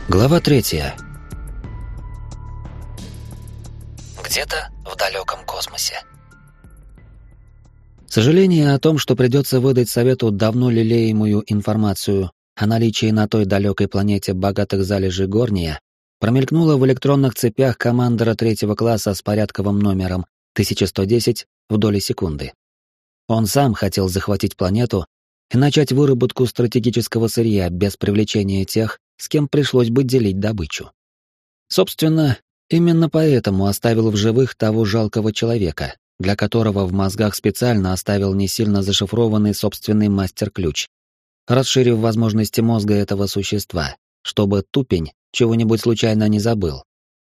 Глава 3. Где-то в далеком космосе. Сожаление о том, что придется выдать Совету давно лелеемую информацию о наличии на той далекой планете богатых залежей горния, промелькнуло в электронных цепях командора 3-го класса с порядковым номером 1110 в доли секунды. Он сам хотел захватить планету и начать выработку стратегического сырья без привлечения тех, с кем пришлось бы делить добычу. Собственно, именно поэтому оставил в живых того жалкого человека, для которого в мозгах специально оставил не сильно зашифрованный собственный мастер-ключ, расширив возможности мозга этого существа, чтобы тупень чего-нибудь случайно не забыл.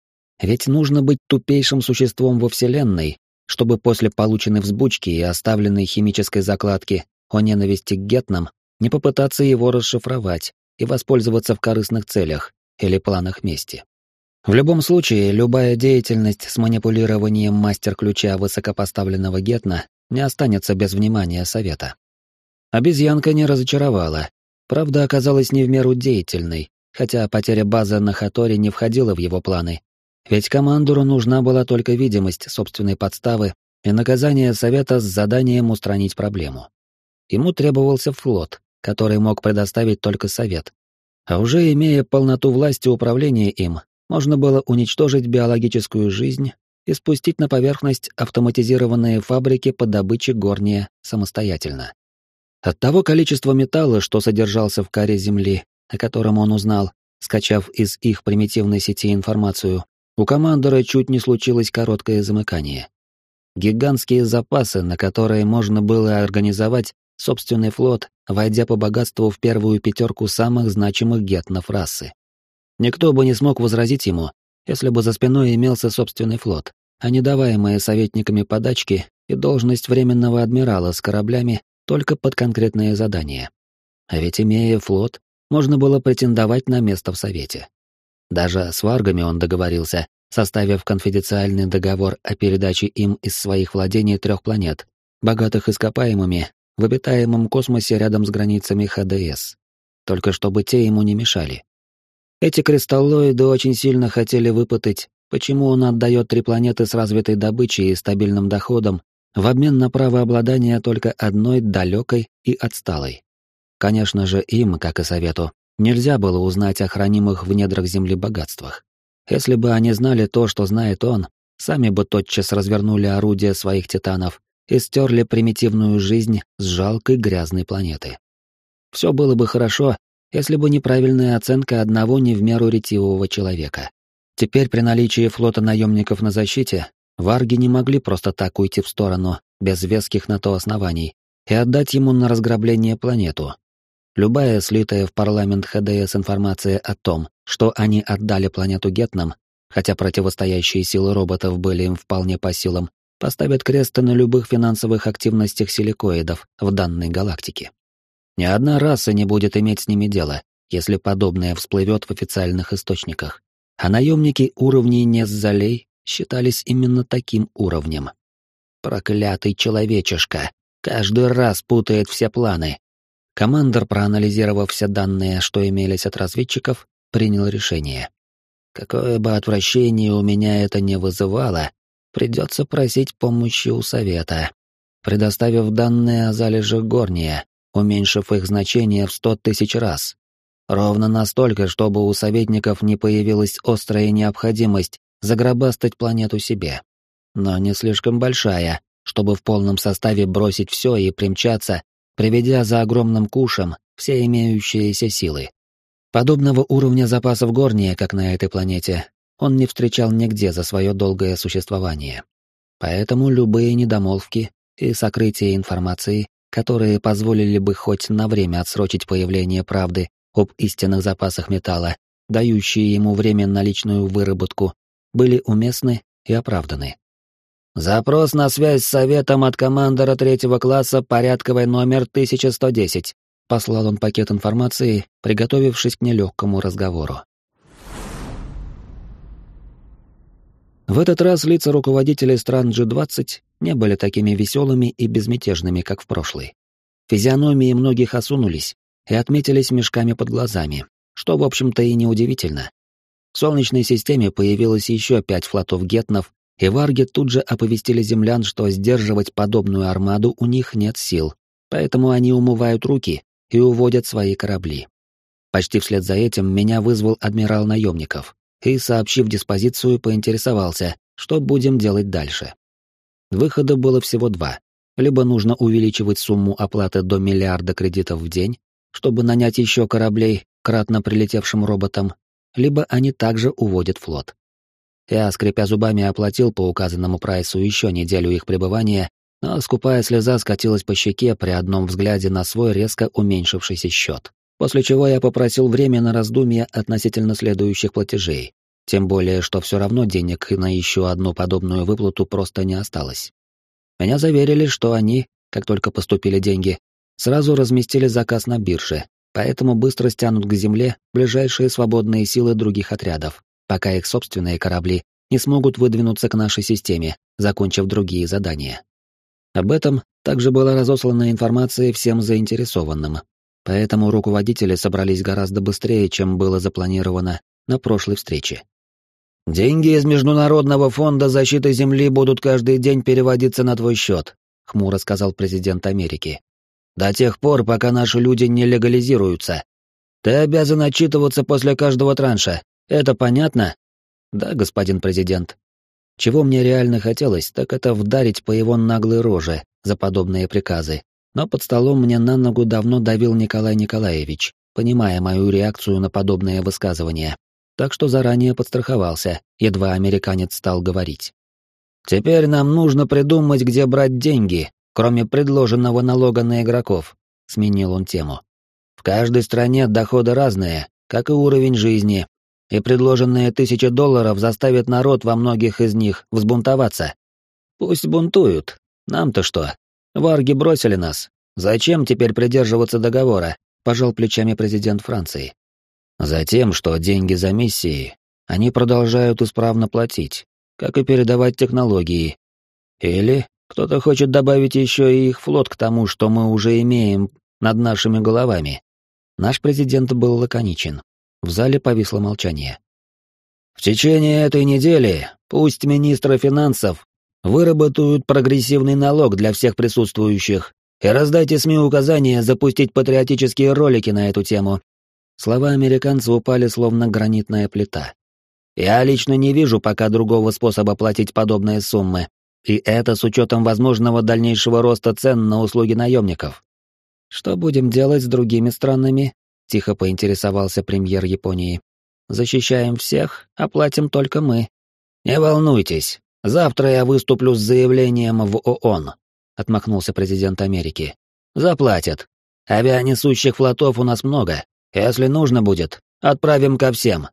Ведь нужно быть тупейшим существом во Вселенной, чтобы после полученной взбучки и оставленной химической закладки о ненависти к гетнам не попытаться его расшифровать и воспользоваться в корыстных целях или планах мести. В любом случае, любая деятельность с манипулированием мастер-ключа высокопоставленного гетна не останется без внимания Совета. Обезьянка не разочаровала, правда, оказалась не в меру деятельной, хотя потеря базы на Хаторе не входила в его планы, ведь командору нужна была только видимость собственной подставы и наказание Совета с заданием устранить проблему. Ему требовался флот, который мог предоставить только Совет. А уже имея полноту власти управления им, можно было уничтожить биологическую жизнь и спустить на поверхность автоматизированные фабрики по добыче горния самостоятельно. От того количества металла, что содержался в коре Земли, о котором он узнал, скачав из их примитивной сети информацию, у командора чуть не случилось короткое замыкание. Гигантские запасы, на которые можно было организовать собственный флот, войдя по богатству в первую пятерку самых значимых гетнов расы. Никто бы не смог возразить ему, если бы за спиной имелся собственный флот, а не даваемые советниками подачки и должность временного адмирала с кораблями только под конкретные задания. А ведь, имея флот, можно было претендовать на место в Совете. Даже с варгами он договорился, составив конфиденциальный договор о передаче им из своих владений 3 планет, богатых ископаемыми, в обитаемом космосе рядом с границами ХДС, только чтобы те ему не мешали. Эти кристаллоиды очень сильно хотели выпытать, почему он отдает 3 планеты с развитой добычей и стабильным доходом в обмен на право обладания только одной далекой и отсталой. Конечно же, им, как и Совету, нельзя было узнать о хранимых в недрах Земли богатствах. Если бы они знали то, что знает он, сами бы тотчас развернули орудия своих титанов и стерли примитивную жизнь с жалкой грязной планеты. Все было бы хорошо, если бы неправильная оценка одного не в меру ретивого человека. Теперь при наличии флота наемников на защите, варги не могли просто так уйти в сторону, без веских на то оснований, и отдать ему на разграбление планету. Любая слитая в парламент ХДС информация о том, что они отдали планету гетнам, хотя противостоящие силы роботов были им вполне по силам, поставят крест на любых финансовых активностях силикоидов в данной галактике. Ни одна раса не будет иметь с ними дела, если подобное всплывет в официальных источниках. А наемники уровней Неззалей считались именно таким уровнем. Проклятый человечишка, каждый раз путает все планы. Командор, проанализировав все данные, что имелись от разведчиков, принял решение. Какое бы отвращение у меня это не вызывало, придется просить помощи у Совета. Предоставив данные о залежах горния, уменьшив их значение в 100 000 раз. Ровно настолько, чтобы у советников не появилась острая необходимость загробастать планету себе. Но не слишком большая, чтобы в полном составе бросить все и примчаться, приведя за огромным кушем все имеющиеся силы. Подобного уровня запасов горния, как на этой планете, он не встречал нигде за свое долгое существование. Поэтому любые недомолвки и сокрытие информации, которые позволили бы хоть на время отсрочить появление правды об истинных запасах металла, дающие ему время на личную выработку, были уместны и оправданы. «Запрос на связь с Советом от командора 3-го класса, порядковый номер 1110», послал он пакет информации, приготовившись к нелегкому разговору. В этот раз лица руководителей стран G20 не были такими веселыми и безмятежными, как в прошлый. Физиономии многих осунулись и отметились мешками под глазами, что, в общем-то, и неудивительно. В Солнечной системе появилось еще 5 флотов гетнов, и варги тут же оповестили землян, что сдерживать подобную армаду у них нет сил, поэтому они умывают руки и уводят свои корабли. Почти вслед за этим меня вызвал адмирал наемников и, сообщив диспозицию, поинтересовался, что будем делать дальше. Выхода было всего два. Либо нужно увеличивать сумму оплаты до 1 миллиарда кредитов в день, чтобы нанять еще кораблей, кратно прилетевшим роботам, либо они также уводят флот. Я, скрипя зубами, оплатил по указанному прайсу еще неделю их пребывания, но скупая слеза скатилась по щеке при одном взгляде на свой резко уменьшившийся счет. После чего я попросил время на раздумье относительно следующих платежей, тем более, что все равно денег на еще одну подобную выплату просто не осталось. Меня заверили, что они, как только поступили деньги, сразу разместили заказ на бирже, поэтому быстро стянут к земле ближайшие свободные силы других отрядов, пока их собственные корабли не смогут выдвинуться к нашей системе, закончив другие задания. Об этом также была разослана информация всем заинтересованным, поэтому руководители собрались гораздо быстрее, чем было запланировано на прошлой встрече. «Деньги из Международного фонда защиты Земли будут каждый день переводиться на твой счет», — хмуро сказал президент Америки. «До тех пор, пока наши люди не легализируются. Ты обязан отчитываться после каждого транша. Это понятно?» «Да, господин президент». Чего мне реально хотелось, так это вдарить по его наглой роже за подобные приказы. Но под столом мне на ногу давно давил Николай Николаевич, понимая мою реакцию на подобные высказывания. Так что заранее подстраховался, едва американец стал говорить. «Теперь нам нужно придумать, где брать деньги, кроме предложенного налога на игроков», — сменил он тему. «В каждой стране доходы разные, как и уровень жизни, и предложенные $1000 заставят народ во многих из них взбунтоваться. Пусть бунтуют, нам-то что? Варги бросили нас. Зачем теперь придерживаться договора?» — пожал плечами президент Франции. «Затем, что деньги за миссии они продолжают исправно платить, как и передавать технологии. Или кто-то хочет добавить еще и их флот к тому, что мы уже имеем над нашими головами». Наш президент был лаконичен. В зале повисло молчание. «В течение этой недели пусть министры финансов выработают прогрессивный налог для всех присутствующих и раздайте СМИ указания запустить патриотические ролики на эту тему». Слова американца упали словно гранитная плита. «Я лично не вижу пока другого способа платить подобные суммы, и это с учетом возможного дальнейшего роста цен на услуги наемников». «Что будем делать с другими странами?» — тихо поинтересовался премьер Японии. «Защищаем всех, а платим только мы». «Не волнуйтесь, завтра я выступлю с заявлением в ООН», — отмахнулся президент Америки. «Заплатят. Авианесущих флотов у нас много. Если нужно будет, отправим ко всем».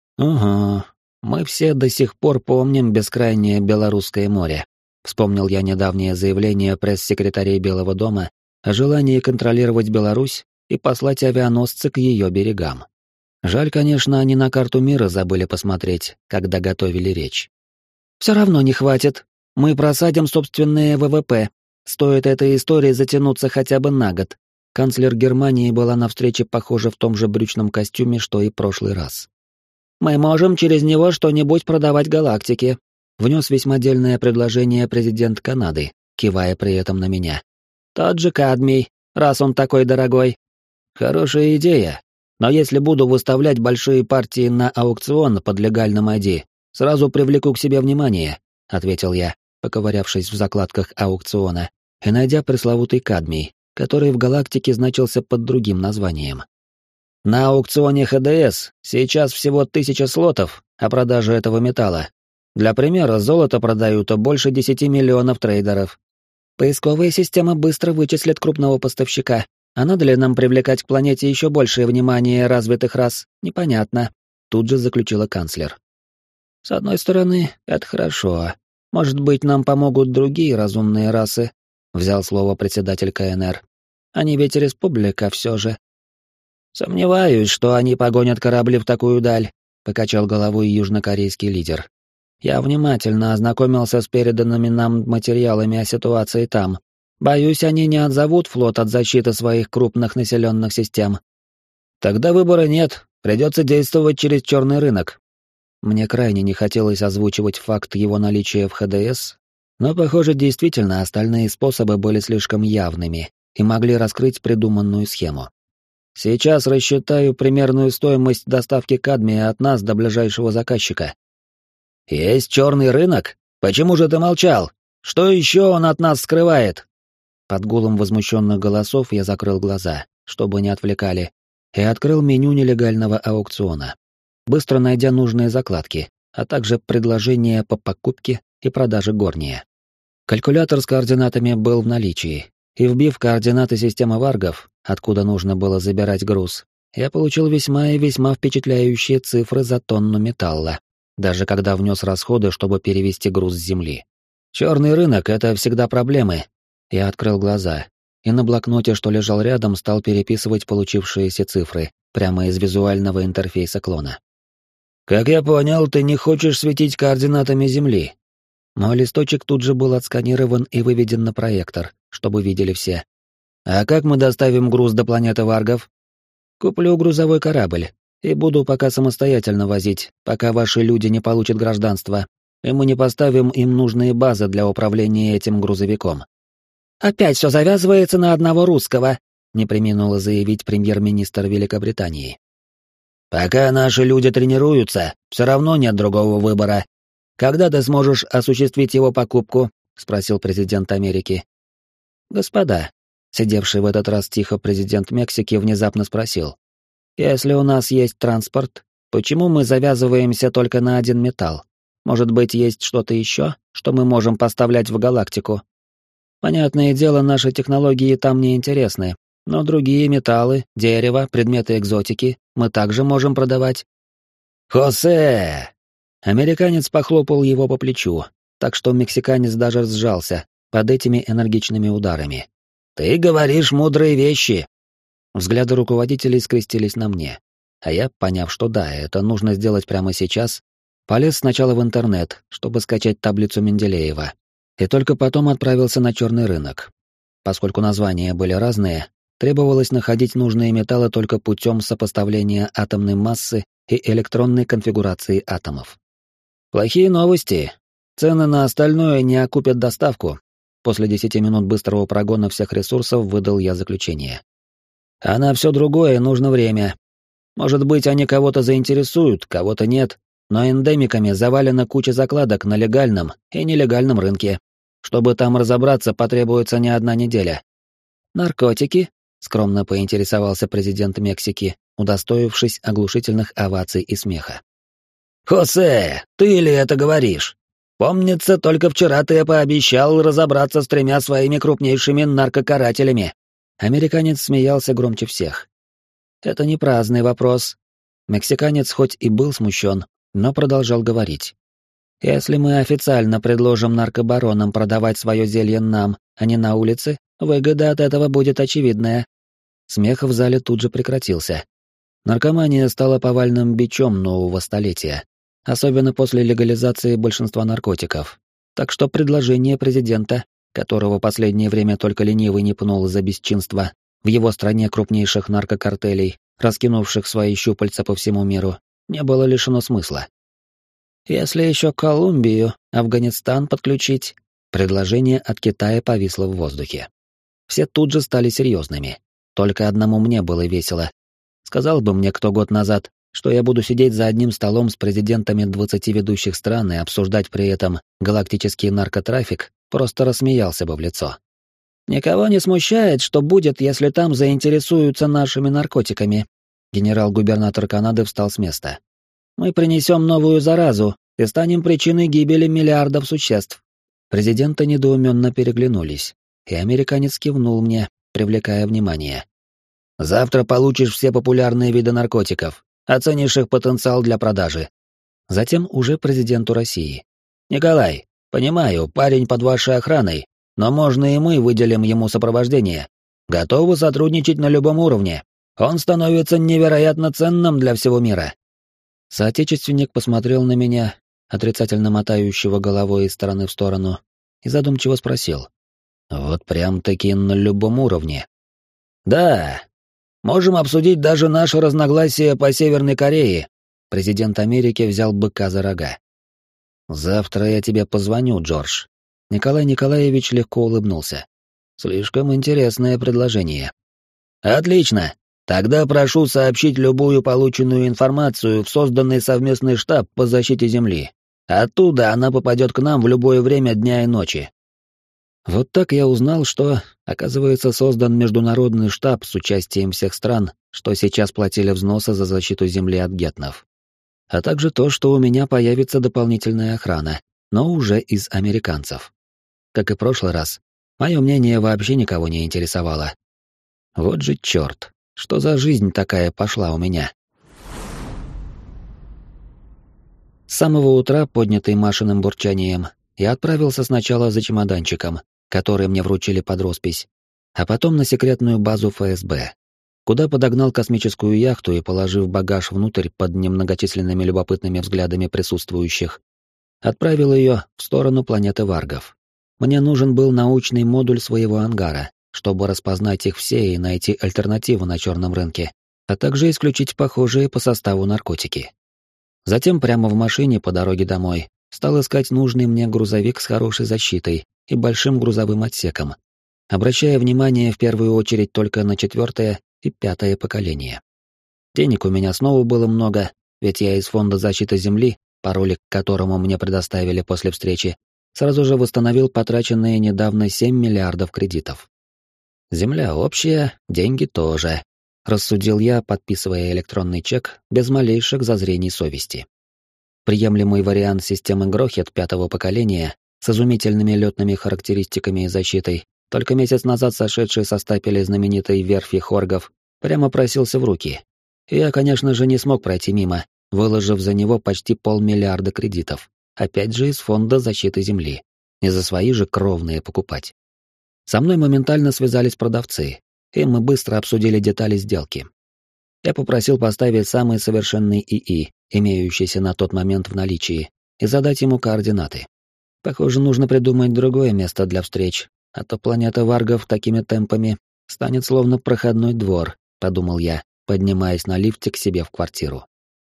«Угу. Мы все до сих пор помним бескрайнее Белорусское море», — вспомнил я недавнее заявление пресс-секретарей Белого дома о желании контролировать Беларусь и послать авианосцы к ее берегам. Жаль, конечно, они на карту мира забыли посмотреть, когда готовили речь. «Все равно не хватит. Мы просадим собственные ВВП. Стоит этой истории затянуться хотя бы на год». Канцлер Германии была на встрече, похоже, в том же брючном костюме, что и прошлый раз. «Мы можем через него что-нибудь продавать галактике», — внес весьма дельное предложение президент Канады, кивая при этом на меня. «Тот же кадмий, раз он такой дорогой». «Хорошая идея, но если буду выставлять большие партии на аукцион под легальным ID, сразу привлеку к себе внимание», — ответил я, поковырявшись в закладках аукциона и найдя пресловутый кадмий, который в галактике значился под другим названием. «На аукционе ХДС сейчас всего 1000 слотов о продаже этого металла. Для примера, золото продают больше 10 миллионов трейдеров. Поисковая система быстро вычислит крупного поставщика. А надо ли нам привлекать к планете еще большее внимание развитых рас? Непонятно», — тут же заключила канцлер. «С одной стороны, это хорошо. Может быть, нам помогут другие разумные расы», — взял слово председатель КНР. «Они ведь республика все же». «Сомневаюсь, что они погонят корабли в такую даль», — покачал головой южнокорейский лидер. «Я внимательно ознакомился с переданными нам материалами о ситуации там. Боюсь, они не отзовут флот от защиты своих крупных населенных систем». «Тогда выбора нет, Придется действовать через черный рынок. Мне крайне не хотелось озвучивать факт его наличия в ХДС, но, похоже, действительно остальные способы были слишком явными и могли раскрыть придуманную схему. Сейчас рассчитаю примерную стоимость доставки кадмия от нас до ближайшего заказчика. Есть черный рынок? Почему же ты молчал? Что еще он от нас скрывает? Под гулом возмущенных голосов я закрыл глаза, чтобы не отвлекали, и открыл меню нелегального аукциона, быстро найдя нужные закладки, а также предложения по покупке и продаже горния. Калькулятор с координатами был в наличии, и вбив координаты системы варгов, откуда нужно было забирать груз, я получил весьма и весьма впечатляющие цифры за тонну металла, даже когда внес расходы, чтобы перевести груз с земли. Черный рынок — это всегда проблемы. Я открыл глаза, и на блокноте, что лежал рядом, стал переписывать получившиеся цифры прямо из визуального интерфейса клона. «Как я понял, ты не хочешь светить координатами Земли?» Мой листочек тут же был отсканирован и выведен на проектор, чтобы видели все. «А как мы доставим груз до планеты Варгов?» «Куплю грузовой корабль и буду пока самостоятельно возить, пока ваши люди не получат гражданство, и мы не поставим им нужные базы для управления этим грузовиком». «Опять все завязывается на одного русского», — не преминула заявить премьер-министр Великобритании. «Пока наши люди тренируются, все равно нет другого выбора. Когда ты сможешь осуществить его покупку?» — спросил президент Америки. «Господа», — сидевший в этот раз тихо президент Мексики внезапно спросил, «если у нас есть транспорт, почему мы завязываемся только на один металл? Может быть, есть что-то еще, что мы можем поставлять в галактику? Понятное дело, наши технологии там не интересны, но другие металлы, дерево, предметы экзотики мы также можем продавать». «Хосе!» Американец похлопал его по плечу, так что мексиканец даже сжался под этими энергичными ударами. «Ты говоришь мудрые вещи!» Взгляды руководителей скрестились на мне, а я, поняв, что да, это нужно сделать прямо сейчас, полез сначала в интернет, чтобы скачать таблицу Менделеева, и только потом отправился на черный рынок. Поскольку названия были разные, требовалось находить нужные металлы только путем сопоставления атомной массы и электронной конфигурации атомов. Плохие новости. Цены на остальное не окупят доставку. После 10 минут быстрого прогона всех ресурсов выдал я заключение. А на все другое нужно время. Может быть, они кого-то заинтересуют, кого-то нет, но эндемиками завалена куча закладок на легальном и нелегальном рынке. Чтобы там разобраться, потребуется не одна неделя. «Наркотики?» — скромно поинтересовался президент Мексики, удостоившись оглушительных оваций и смеха. «Хосе, ты ли это говоришь? Помнится, только вчера ты пообещал разобраться с 3 своими крупнейшими наркокарателями». Американец смеялся громче всех. «Это не праздный вопрос». Мексиканец хоть и был смущен, но продолжал говорить. «Если мы официально предложим наркобаронам продавать свое зелье нам, а не на улице, выгода от этого будет очевидная». Смех в зале тут же прекратился. Наркомания стала повальным бичом нового столетия, особенно после легализации большинства наркотиков. Так что предложение президента, которого последнее время только ленивый не пнул за бесчинство, в его стране крупнейших наркокартелей, раскинувших свои щупальца по всему миру, не было лишено смысла. Если еще Колумбию, Афганистан подключить, предложение от Китая повисло в воздухе. Все тут же стали серьезными. Только одному мне было весело. Сказал бы мне кто год назад, что я буду сидеть за одним столом с президентами 20 ведущих стран и обсуждать при этом галактический наркотрафик, просто рассмеялся бы в лицо. «Никого не смущает, что будет, если там заинтересуются нашими наркотиками». Генерал-губернатор Канады встал с места. «Мы принесем новую заразу и станем причиной гибели миллиардов существ». Президенты недоуменно переглянулись, и американец кивнул мне, привлекая внимание. «Завтра получишь все популярные виды наркотиков, оценишь их потенциал для продажи». Затем уже президенту России. «Николай, понимаю, парень под вашей охраной, но можно и мы выделим ему сопровождение. Готовы сотрудничать на любом уровне. Он становится невероятно ценным для всего мира». Соотечественник посмотрел на меня, отрицательно мотающего головой из стороны в сторону, и задумчиво спросил. «Вот прям-таки на любом уровне?» «Да. Можем обсудить даже наши разногласия по Северной Корее. Президент Америки взял быка за рога. Завтра я тебе позвоню, Джордж. Николай Николаевич легко улыбнулся. Слишком интересное предложение. Отлично. Тогда прошу сообщить любую полученную информацию в созданный совместный штаб по защите Земли. Оттуда она попадет к нам в любое время дня и ночи. Вот так я узнал, что, оказывается, создан международный штаб с участием всех стран, что сейчас платили взносы за защиту Земли от гетнов. А также то, что у меня появится дополнительная охрана, но уже из американцев. Как и в прошлый раз, мое мнение вообще никого не интересовало. Вот же черт, что за жизнь такая пошла у меня. С самого утра, поднятый Машиным бурчанием, я отправился сначала за чемоданчиком, который мне вручили под роспись, а потом на секретную базу ФСБ, куда подогнал космическую яхту и, положив багаж внутрь под немногочисленными любопытными взглядами присутствующих, отправил ее в сторону планеты Варгов. Мне нужен был научный модуль своего ангара, чтобы распознать их все и найти альтернативу на черном рынке, а также исключить похожие по составу наркотики. Затем прямо в машине по дороге домой стал искать нужный мне грузовик с хорошей защитой и большим грузовым отсеком, обращая внимание в первую очередь только на 4-е и 5-е поколение. Денег у меня снова было много, ведь я из Фонда защиты Земли, пароли к которому мне предоставили после встречи, сразу же восстановил потраченные недавно 7 миллиардов кредитов. Земля общая, деньги тоже, рассудил я, подписывая электронный чек без малейших зазрений совести. Приемлемый вариант системы Грохет 5-го поколения с изумительными летными характеристиками и защитой, только месяц назад сошедший со стапеля знаменитой верфи Хоргов, прямо просился в руки. И я, конечно же, не смог пройти мимо, выложив за него почти 500 миллиарда кредитов, опять же из Фонда защиты Земли, не за свои же кровные покупать. Со мной моментально связались продавцы, и мы быстро обсудили детали сделки. Я попросил поставить самый совершенный ИИ, имеющийся на тот момент в наличии, и задать ему координаты. Похоже, нужно придумать другое место для встреч, а то планета Варгов такими темпами станет словно проходной двор, подумал я, поднимаясь на лифте к себе в квартиру.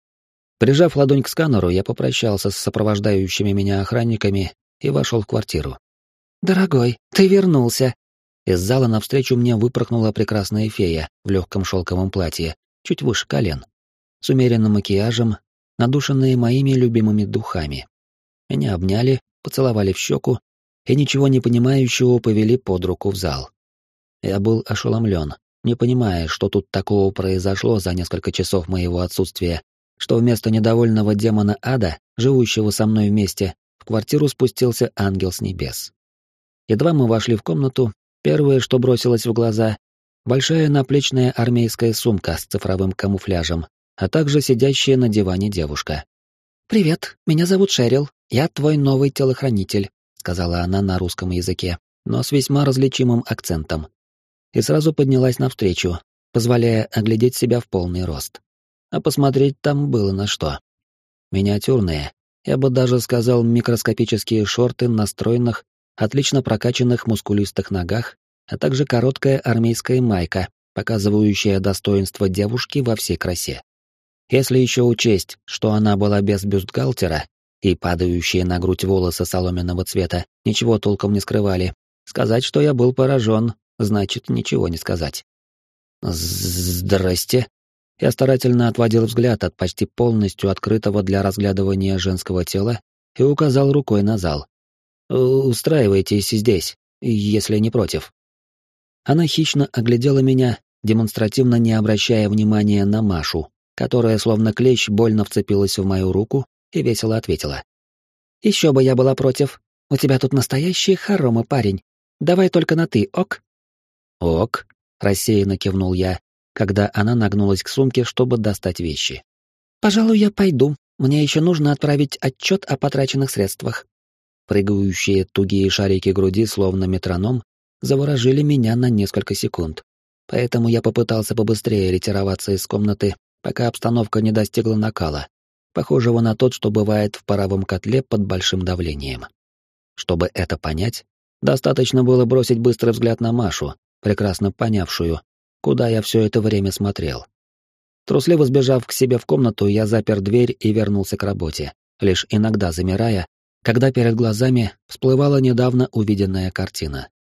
Прижав ладонь к сканеру, я попрощался с сопровождающими меня охранниками и вошел в квартиру. «Дорогой, ты вернулся!» Из зала навстречу мне выпорхнула прекрасная фея в легком шелковом платье, чуть выше колен, с умеренным макияжем, надушенные моими любимыми духами. Меня обняли, поцеловали в щеку и ничего не понимающего повели под руку в зал. Я был ошеломлен, не понимая, что тут такого произошло за несколько часов моего отсутствия, что вместо недовольного демона ада, живущего со мной вместе, в квартиру спустился ангел с небес. Едва мы вошли в комнату, первое, что бросилось в глаза — большая наплечная армейская сумка с цифровым камуфляжем, а также сидящая на диване девушка. «Привет, меня зовут Шерил, я твой новый телохранитель», — сказала она на русском языке, но с весьма различимым акцентом. И сразу поднялась навстречу, позволяя оглядеть себя в полный рост. А посмотреть там было на что. Миниатюрные, я бы даже сказал, микроскопические шорты на стройных, отлично прокачанных мускулистых ногах, а также короткая армейская майка, показывающая достоинство девушки во всей красе. Если еще учесть, что она была без бюстгальтера, и падающие на грудь волосы соломенного цвета ничего толком не скрывали, сказать, что я был поражен, значит ничего не сказать. «Здрасте». Я старательно отводил взгляд от почти полностью открытого для разглядывания женского тела и указал рукой на зал. «Устраивайтесь здесь, если не против». Она хищно оглядела меня, демонстративно не обращая внимания на Машу, которая словно клещ больно вцепилась в мою руку и весело ответила. «Еще бы я была против. У тебя тут настоящие хоромы, парень. Давай только на «ты», ок?» «Ок», — рассеянно кивнул я, когда она нагнулась к сумке, чтобы достать вещи. «Пожалуй, я пойду. Мне еще нужно отправить отчет о потраченных средствах». Прыгающие тугие шарики груди, словно метроном, заворожили меня на несколько секунд. Поэтому я попытался побыстрее ретироваться из комнаты, пока обстановка не достигла накала, похожего на тот, что бывает в паровом котле под большим давлением. Чтобы это понять, достаточно было бросить быстрый взгляд на Машу, прекрасно понявшую, куда я все это время смотрел. Трусливо сбежав к себе в комнату, я запер дверь и вернулся к работе, лишь иногда замирая, когда перед глазами всплывала недавно увиденная картина.